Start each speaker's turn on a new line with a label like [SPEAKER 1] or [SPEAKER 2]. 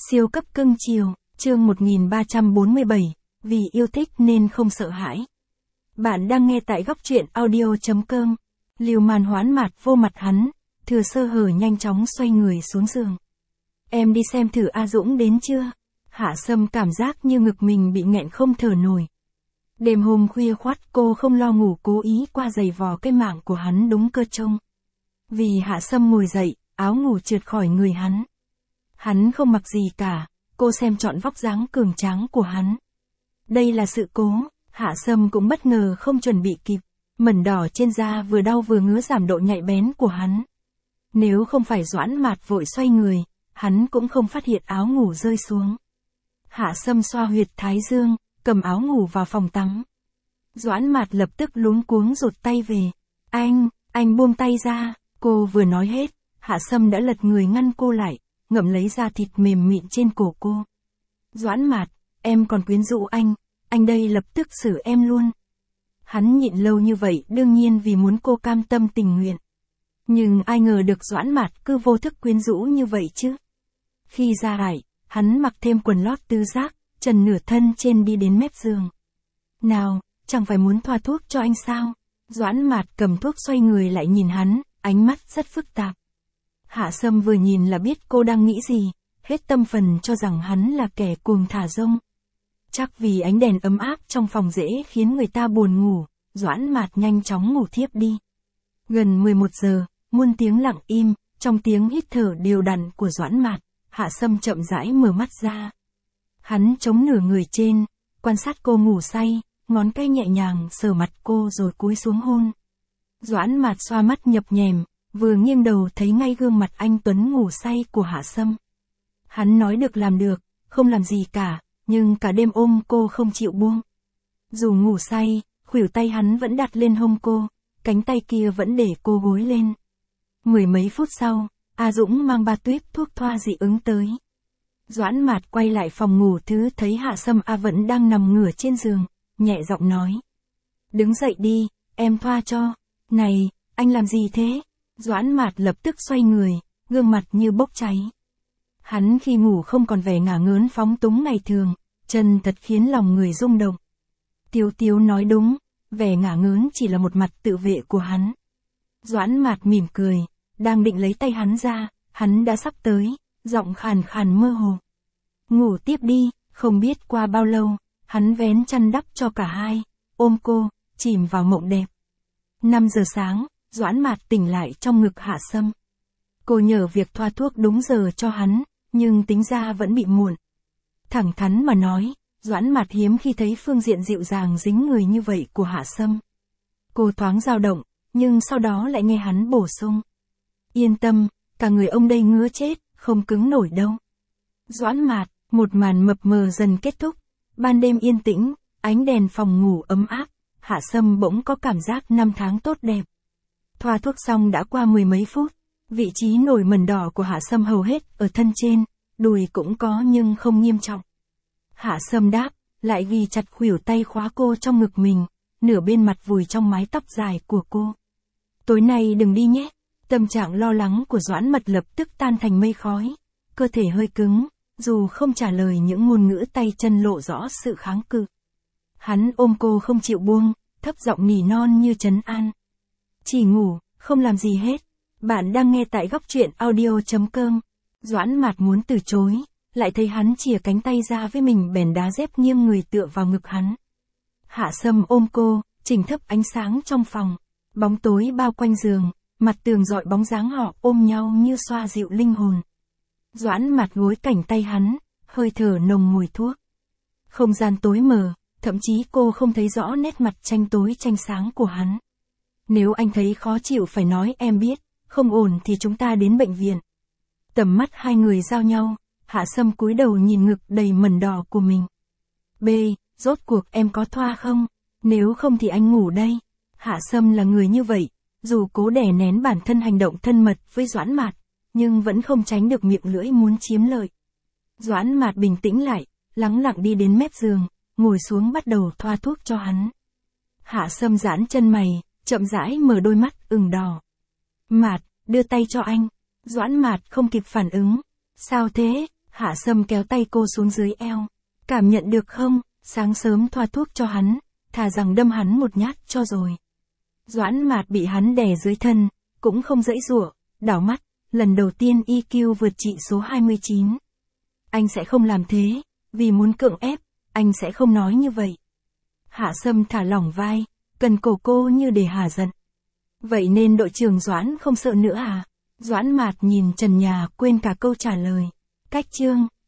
[SPEAKER 1] Siêu cấp cưng chiều, chương 1347, vì yêu thích nên không sợ hãi. Bạn đang nghe tại góc truyện audio.com. Liều màn hoán mặt vô mặt hắn, thừa sơ hở nhanh chóng xoay người xuống giường. Em đi xem thử A Dũng đến chưa? Hạ Sâm cảm giác như ngực mình bị nghẹn không thở nổi. Đêm hôm khuya khoắt cô không lo ngủ cố ý qua giày vò cái mạng của hắn đúng cơ trông. Vì Hạ Sâm ngồi dậy, áo ngủ trượt khỏi người hắn. Hắn không mặc gì cả, cô xem trọn vóc dáng cường tráng của hắn. Đây là sự cố, Hạ Sâm cũng bất ngờ không chuẩn bị kịp, mẩn đỏ trên da vừa đau vừa ngứa giảm độ nhạy bén của hắn. Nếu không phải Doãn Mạt vội xoay người, hắn cũng không phát hiện áo ngủ rơi xuống. Hạ Sâm xoa huyệt thái dương, cầm áo ngủ vào phòng tắm. Doãn Mạt lập tức luống cuống rụt tay về. Anh buông tay ra, cô vừa nói hết, Hạ Sâm đã lật người ngăn cô lại, ngậm lấy da thịt mềm mịn trên cổ cô. Doãn Mạt, em còn quyến rũ anh đây lập tức xử em luôn. Hắn nhịn lâu như vậy đương nhiên vì muốn cô cam tâm tình nguyện. Nhưng ai ngờ được Doãn Mạt cứ vô thức quyến rũ như vậy chứ. Khi ra rải, hắn mặc thêm quần lót tứ giác, trần nửa thân trên đi đến mép giường. Nào, chẳng phải muốn thoa thuốc cho anh sao? Doãn Mạt cầm thuốc xoay người lại nhìn hắn, ánh mắt rất phức tạp. Hạ Sâm vừa nhìn là biết cô đang nghĩ gì, hết tâm phần cho rằng hắn là kẻ cuồng thả rông. Chắc vì ánh đèn ấm áp trong phòng dễ khiến người ta buồn ngủ, Doãn Mạt nhanh chóng ngủ thiếp đi. Gần 11 giờ, muôn tiếng lặng im, trong tiếng hít thở đều đặn của Doãn Mạt, Hạ Sâm chậm rãi mở mắt ra. Hắn chống nửa người trên, quan sát cô ngủ say, ngón tay nhẹ nhàng sờ mặt cô rồi cúi xuống hôn. Doãn Mạt xoa mắt nhập nhèm, vừa nghiêng đầu thấy ngay gương mặt anh tuấn ngủ say của Hạ Sâm. Hắn nói được làm được, không làm gì cả, nhưng cả đêm ôm cô không chịu buông. Dù ngủ say, khuỷu tay hắn vẫn đặt lên hông cô, cánh tay kia vẫn để cô gối lên. Mười mấy phút sau, A Dũng mang 3 tuýp thuốc thoa dị ứng tới. Doãn Mạt quay lại phòng ngủ thứ thấy Hạ Sâm vẫn đang nằm ngửa trên giường, nhẹ giọng nói. Đứng dậy đi, em thoa cho. Này, anh làm gì thế? Doãn Mạt lập tức xoay người, gương mặt như bốc cháy. Hắn khi ngủ không còn vẻ ngả ngớn phóng túng ngày thường, chân thật khiến lòng người rung động. Tiếu nói đúng, vẻ ngả ngớn chỉ là một mặt tự vệ của hắn. Doãn Mạt mỉm cười, đang định lấy tay hắn ra, hắn đã sắp tới, giọng khàn khàn mơ hồ. Ngủ tiếp đi, không biết qua bao lâu, hắn vén chăn đắp cho cả hai, ôm cô, chìm vào mộng đẹp. 5 giờ sáng, Doãn Mạt tỉnh lại trong ngực Hạ Sâm. Cô nhờ việc thoa thuốc đúng giờ cho hắn, nhưng tính ra vẫn bị muộn. Thẳng thắn mà nói, Doãn Mạt hiếm khi thấy phương diện dịu dàng dính người như vậy của Hạ Sâm. Cô thoáng dao động, nhưng sau đó lại nghe hắn bổ sung. Yên tâm, cả người ông đây ngứa chết, không cứng nổi đâu. Doãn Mạt, một màn mập mờ dần kết thúc. Ban đêm yên tĩnh, ánh đèn phòng ngủ ấm áp, Hạ Sâm bỗng có cảm giác năm tháng tốt đẹp. Thoa thuốc xong đã qua 10 mấy phút, vị trí nổi mẩn đỏ của Hạ Sâm hầu hết ở thân trên, đùi cũng có nhưng không nghiêm trọng. Hạ Sâm đáp, lại ghi chặt khuỷu tay khóa cô trong ngực mình, nửa bên mặt vùi trong mái tóc dài của cô. Tối nay đừng đi nhé. Tâm trạng lo lắng của Doãn Mật lập tức tan thành mây khói, cơ thể hơi cứng, dù không trả lời những ngôn ngữ tay chân lộ rõ sự kháng cự. Hắn ôm cô không chịu buông, thấp giọng nỉ non như trấn an. Chỉ ngủ, không làm gì hết. Bạn đang nghe tại góc truyện audio.com. Doãn Mạt muốn từ chối, lại thấy hắn chìa cánh tay ra với mình bèn đá dép nghiêng người tựa vào ngực hắn. Hạ Sâm ôm cô, chỉnh thấp ánh sáng trong phòng, bóng tối bao quanh giường, mặt tường dọi bóng dáng họ ôm nhau như xoa dịu linh hồn. Doãn Mạt gối cạnh tay hắn, hơi thở nồng mùi thuốc. Không gian tối mờ, thậm chí cô không thấy rõ nét mặt tranh tối tranh sáng của hắn. Nếu anh thấy khó chịu phải nói em biết, không ổn thì chúng ta đến bệnh viện. Tầm mắt hai người giao nhau, Hạ Sâm cúi đầu nhìn ngực đầy mẩn đỏ của mình. Rốt cuộc em có thoa không? Nếu không thì anh ngủ đây. Hạ Sâm là người như vậy, dù cố đè nén bản thân hành động thân mật với Doãn Mạt, nhưng vẫn không tránh được miệng lưỡi muốn chiếm lợi. Doãn Mạt bình tĩnh lại, lắng lặng đi đến mép giường, ngồi xuống bắt đầu thoa thuốc cho hắn. Hạ Sâm giãn chân mày, chậm rãi mở đôi mắt ửng đỏ. Mạt, đưa tay cho anh. Doãn Mạt không kịp phản ứng. Sao thế? Hạ Sâm kéo tay cô xuống dưới eo. Cảm nhận được không, sáng sớm thoa thuốc cho hắn, thà rằng đâm hắn một nhát cho rồi. Doãn Mạt bị hắn đè dưới thân, cũng không giãy giụa, đảo mắt, lần đầu tiên EQ vượt trị số 29. Anh sẽ không làm thế, vì muốn cưỡng ép, anh sẽ không nói như vậy. Hạ Sâm thả lỏng vai, cần cổ cô như để hả giận. Vậy nên đội trưởng Doãn không sợ nữa à? Doãn Mạt nhìn trần nhà quên cả câu trả lời. Cách chương.